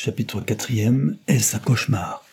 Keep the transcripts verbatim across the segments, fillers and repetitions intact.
Chapitre quatrième. Est-ce un cauchemar?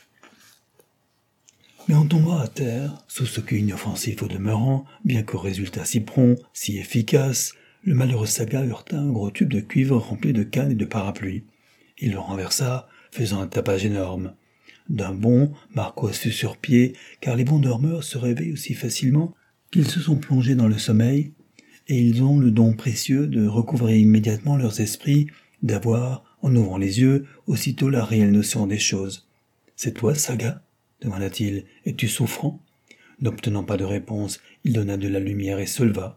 Mais en tombant à terre, sous ce coup inoffensif au demeurant, bien qu'au résultat si prompt, si efficace, le malheureux Saga heurta un gros tube de cuivre rempli de cannes et de parapluies. Il le renversa, faisant un tapage énorme. D'un bond, Marcos fut sur pied, car les bons dormeurs se réveillent aussi facilement qu'ils se sont plongés dans le sommeil, et ils ont le don précieux de recouvrer immédiatement leurs esprits, d'avoir, en ouvrant les yeux, aussitôt la réelle notion des choses. « C'est toi, Saga ?» demanda-t-il. « Es-tu souffrant ?» N'obtenant pas de réponse, il donna de la lumière et se leva.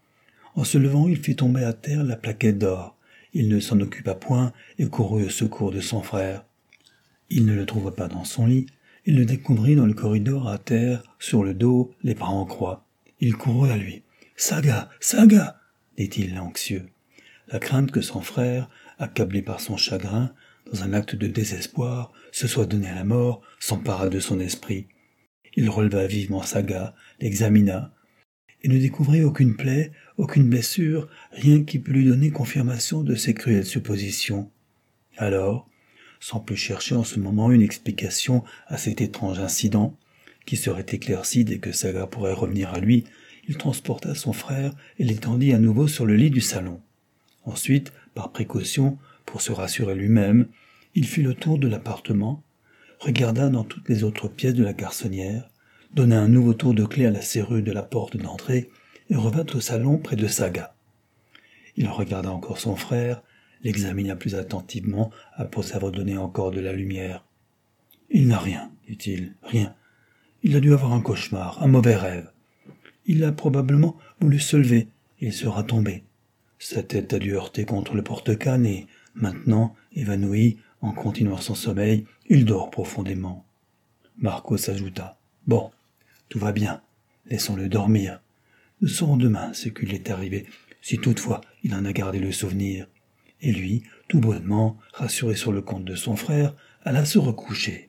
En se levant, il fit tomber à terre la plaquette d'or. Il ne s'en occupa point et courut au secours de son frère. Il ne le trouva pas dans son lit. Il le découvrit dans le corridor à terre, sur le dos, les bras en croix. Il courut à lui. « Saga, Saga !» dit-il anxieux. La crainte que son frère, accablé par son chagrin, dans un acte de désespoir, se soit donné à la mort, s'empara de son esprit. Il releva vivement Saga, l'examina, et ne découvrit aucune plaie, aucune blessure, rien qui pût lui donner confirmation de ses cruelles suppositions. Alors, sans plus chercher en ce moment une explication à cet étrange incident, qui serait éclairci dès que Saga pourrait revenir à lui, il transporta son frère et l'étendit à nouveau sur le lit du salon. Ensuite, par précaution, pour se rassurer lui-même, il fit le tour de l'appartement, regarda dans toutes les autres pièces de la garçonnière, donna un nouveau tour de clé à la serrure de la porte d'entrée et revint au salon près de Saga. Il regarda encore son frère, l'examina plus attentivement après avoir donné encore de la lumière. « Il n'a rien, dit-il, rien. Il a dû avoir un cauchemar, un mauvais rêve. Il a probablement voulu se lever et il sera tombé. Sa tête a dû heurter contre le porte-canne et, maintenant, évanoui, en continuant son sommeil, il dort profondément. » Marcos ajouta. « Bon, tout va bien. Laissons-le dormir. Nous saurons demain ce qui lui est arrivé, si toutefois il en a gardé le souvenir. » Et lui, tout bonnement, rassuré sur le compte de son frère, alla se recoucher.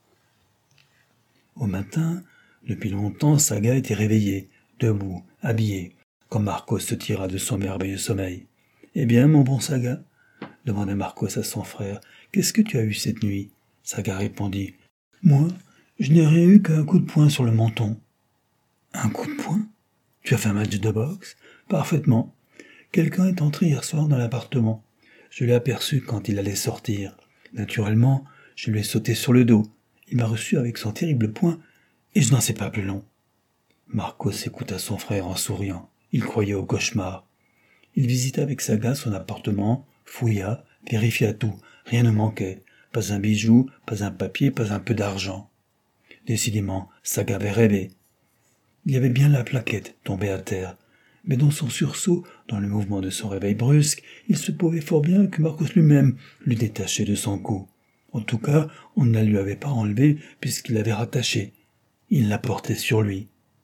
Au matin, depuis longtemps, Saga était réveillé, debout, habillé, quand Marcos se tira de son merveilleux sommeil. « Eh bien, mon bon Saga ?» demanda Marcos à son frère. « Qu'est-ce que tu as eu cette nuit ?» Saga répondit. « Moi, je n'ai rien eu qu'un coup de poing sur le menton. »« Un coup de poing ? Tu as fait un match de boxe ? » ?»« Parfaitement. Quelqu'un est entré hier soir dans l'appartement. Je l'ai aperçu quand il allait sortir. Naturellement, je lui ai sauté sur le dos. Il m'a reçu avec son terrible poing, et je n'en sais pas plus long. » Marcos écouta son frère en souriant. Il croyait au cauchemar. Il visita avec Saga son appartement, fouilla, vérifia tout. Rien ne manquait. Pas un bijou, pas un papier, pas un peu d'argent. Décidément, Saga avait rêvé. Il y avait bien la plaquette tombée à terre. Mais dans son sursaut, dans le mouvement de son réveil brusque, il se pouvait fort bien que Marcos lui-même l'eût détaché de son cou. En tout cas, on ne la lui avait pas enlevée puisqu'il l'avait rattachée. Il la portait sur lui.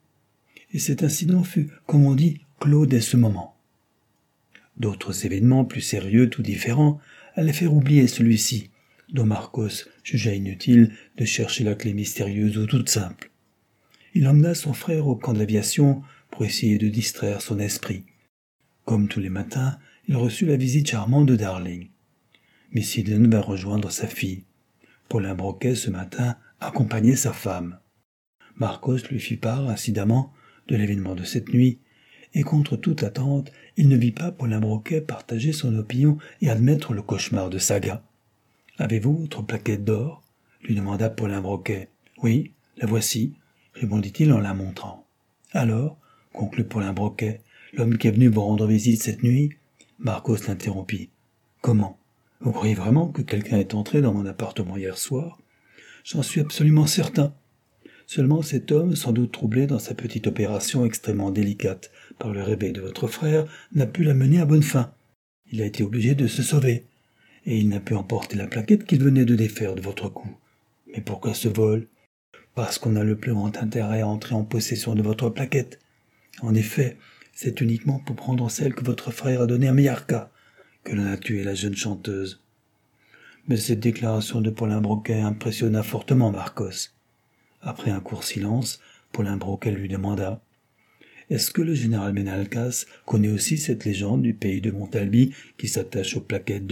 Et cet incident fut, comme on dit, clos dès ce moment. D'autres événements plus sérieux, tout différents, allaient faire oublier celui-ci, dont Marcos jugea inutile de chercher la clé mystérieuse ou toute simple. Il emmena son frère au camp de l'aviation pour essayer de distraire son esprit. Comme tous les matins, il reçut la visite charmante de Darling. Miss Eden va rejoindre sa fille. Paulin Broquet, ce matin, accompagnait sa femme. Marcos lui fit part, incidemment, de l'événement de cette nuit, et contre toute attente, il ne vit pas Paulin Broquet partager son opinion et admettre le cauchemar de Saga. « Avez-vous votre plaquette d'or ?» lui demanda Paulin Broquet. « Oui, la voici, » répondit-il en la montrant. « Alors, » conclut Paulin Broquet, « l'homme qui est venu vous rendre visite cette nuit ?» Marcos l'interrompit. « Comment ? Vous croyez vraiment que quelqu'un est entré dans mon appartement hier soir ? J'en suis absolument certain. Seulement cet homme, sans doute troublé dans sa petite opération extrêmement délicate par le réveil de votre frère, n'a pu la mener à bonne fin. Il a été obligé de se sauver, et il n'a pu emporter la plaquette qu'il venait de défaire de votre cou. Mais pourquoi ce vol ? Parce qu'on a le plus grand intérêt à entrer en possession de votre plaquette. En effet, c'est uniquement pour prendre celle que votre frère a donnée à Miarca que l'on a tué la jeune chanteuse. » Mais cette déclaration de Paulin Broquet impressionna fortement Marcos. Après un court silence, Paulin Broquet lui demanda « Est-ce que le général Benalcas connaît aussi cette légende du pays de Montalbi qui s'attache aux plaquettes d'or ?»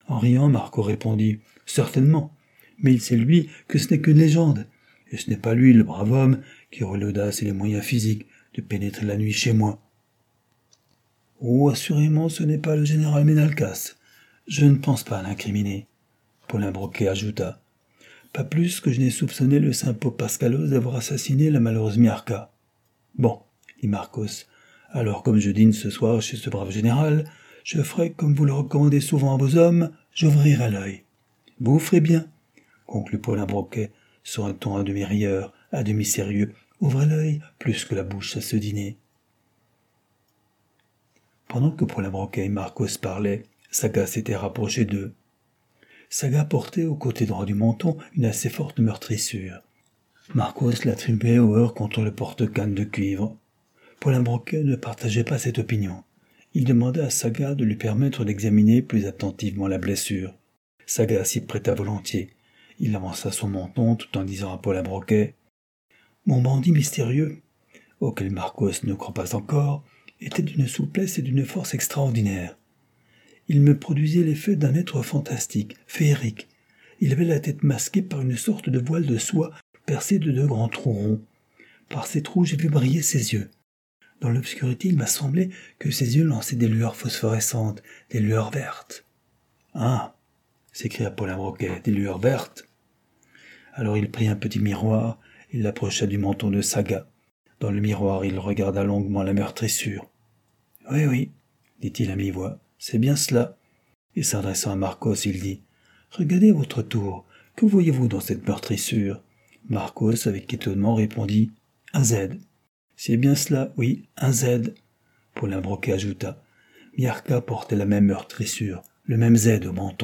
En riant, Marco répondit « Certainement, mais il sait lui que ce n'est qu'une légende, et ce n'est pas lui, le brave homme, qui aurait l'audace et les moyens physiques de pénétrer la nuit chez moi. »« Oh, assurément, ce n'est pas le général Menalcas. Je ne pense pas l'incriminer. » Paulin Broquet ajouta. « Pas plus que je n'ai soupçonné le saint Pope Pascalos d'avoir assassiné la malheureuse Miarca. »« Bon, dit Marcos, alors comme je dîne ce soir chez ce brave général, je ferai comme vous le recommandez souvent à vos hommes, j'ouvrirai l'œil. »« Vous vous ferez bien, » conclut Paulin Broquet, sur un ton à demi rieur, à demi sérieux. « Ouvrez l'œil plus que la bouche à ce dîner. » Pendant que Paulin Broquet et Marcos parlaient, Saga s'était rapproché d'eux. Saga portait au côté droit du menton une assez forte meurtrissure. Marcos l'attribuait au heurt contre le porte-canne de cuivre. Paulin Broquet ne partageait pas cette opinion. Il demanda à Saga de lui permettre d'examiner plus attentivement la blessure. Saga s'y prêta volontiers. Il avança son menton tout en disant à Paulin Broquet « Mon bandit mystérieux, auquel Marcos ne croit pas encore, était d'une souplesse et d'une force extraordinaires. Il me produisait l'effet d'un être fantastique, féerique. Il avait la tête masquée par une sorte de voile de soie percée de deux grands trous ronds. Par ces trous, j'ai vu briller ses yeux. Dans l'obscurité, il m'a semblé que ses yeux lançaient des lueurs phosphorescentes, des lueurs vertes. »« Ah !» s'écria Paulin Broquet, « des lueurs vertes !» Alors il prit un petit miroir et l'approcha du menton de Saga. Dans le miroir, il regarda longuement la meurtrissure. « Oui, oui, dit-il à mi-voix, c'est bien cela. » Et s'adressant à Marcos, il dit « Regardez à votre tour, que voyez-vous dans cette meurtrissure ?» Marcos, avec étonnement, répondit « Un Z. » « C'est bien cela, oui, un Z. » Paulin Broquet ajouta « Miarca portait la même meurtrissure, le même Z au menton. »